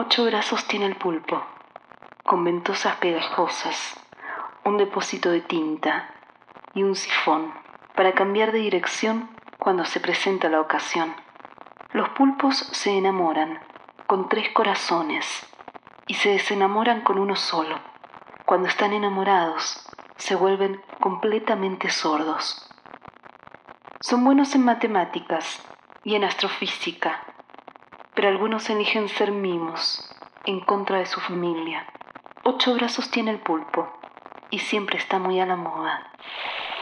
8 brazos tiene el pulpo, con ventosas pegajosas, un depósito de tinta y un sifón para cambiar de dirección cuando se presenta la ocasión. Los pulpos se enamoran con 3 corazones y se desenamoran con uno solo. Cuando están enamorados, se vuelven completamente sordos. Son buenos en matemáticas y en astrofísica, pero algunos eligen ser mimos en contra de su familia. 8 brazos tiene el pulpo y siempre está muy a la moda.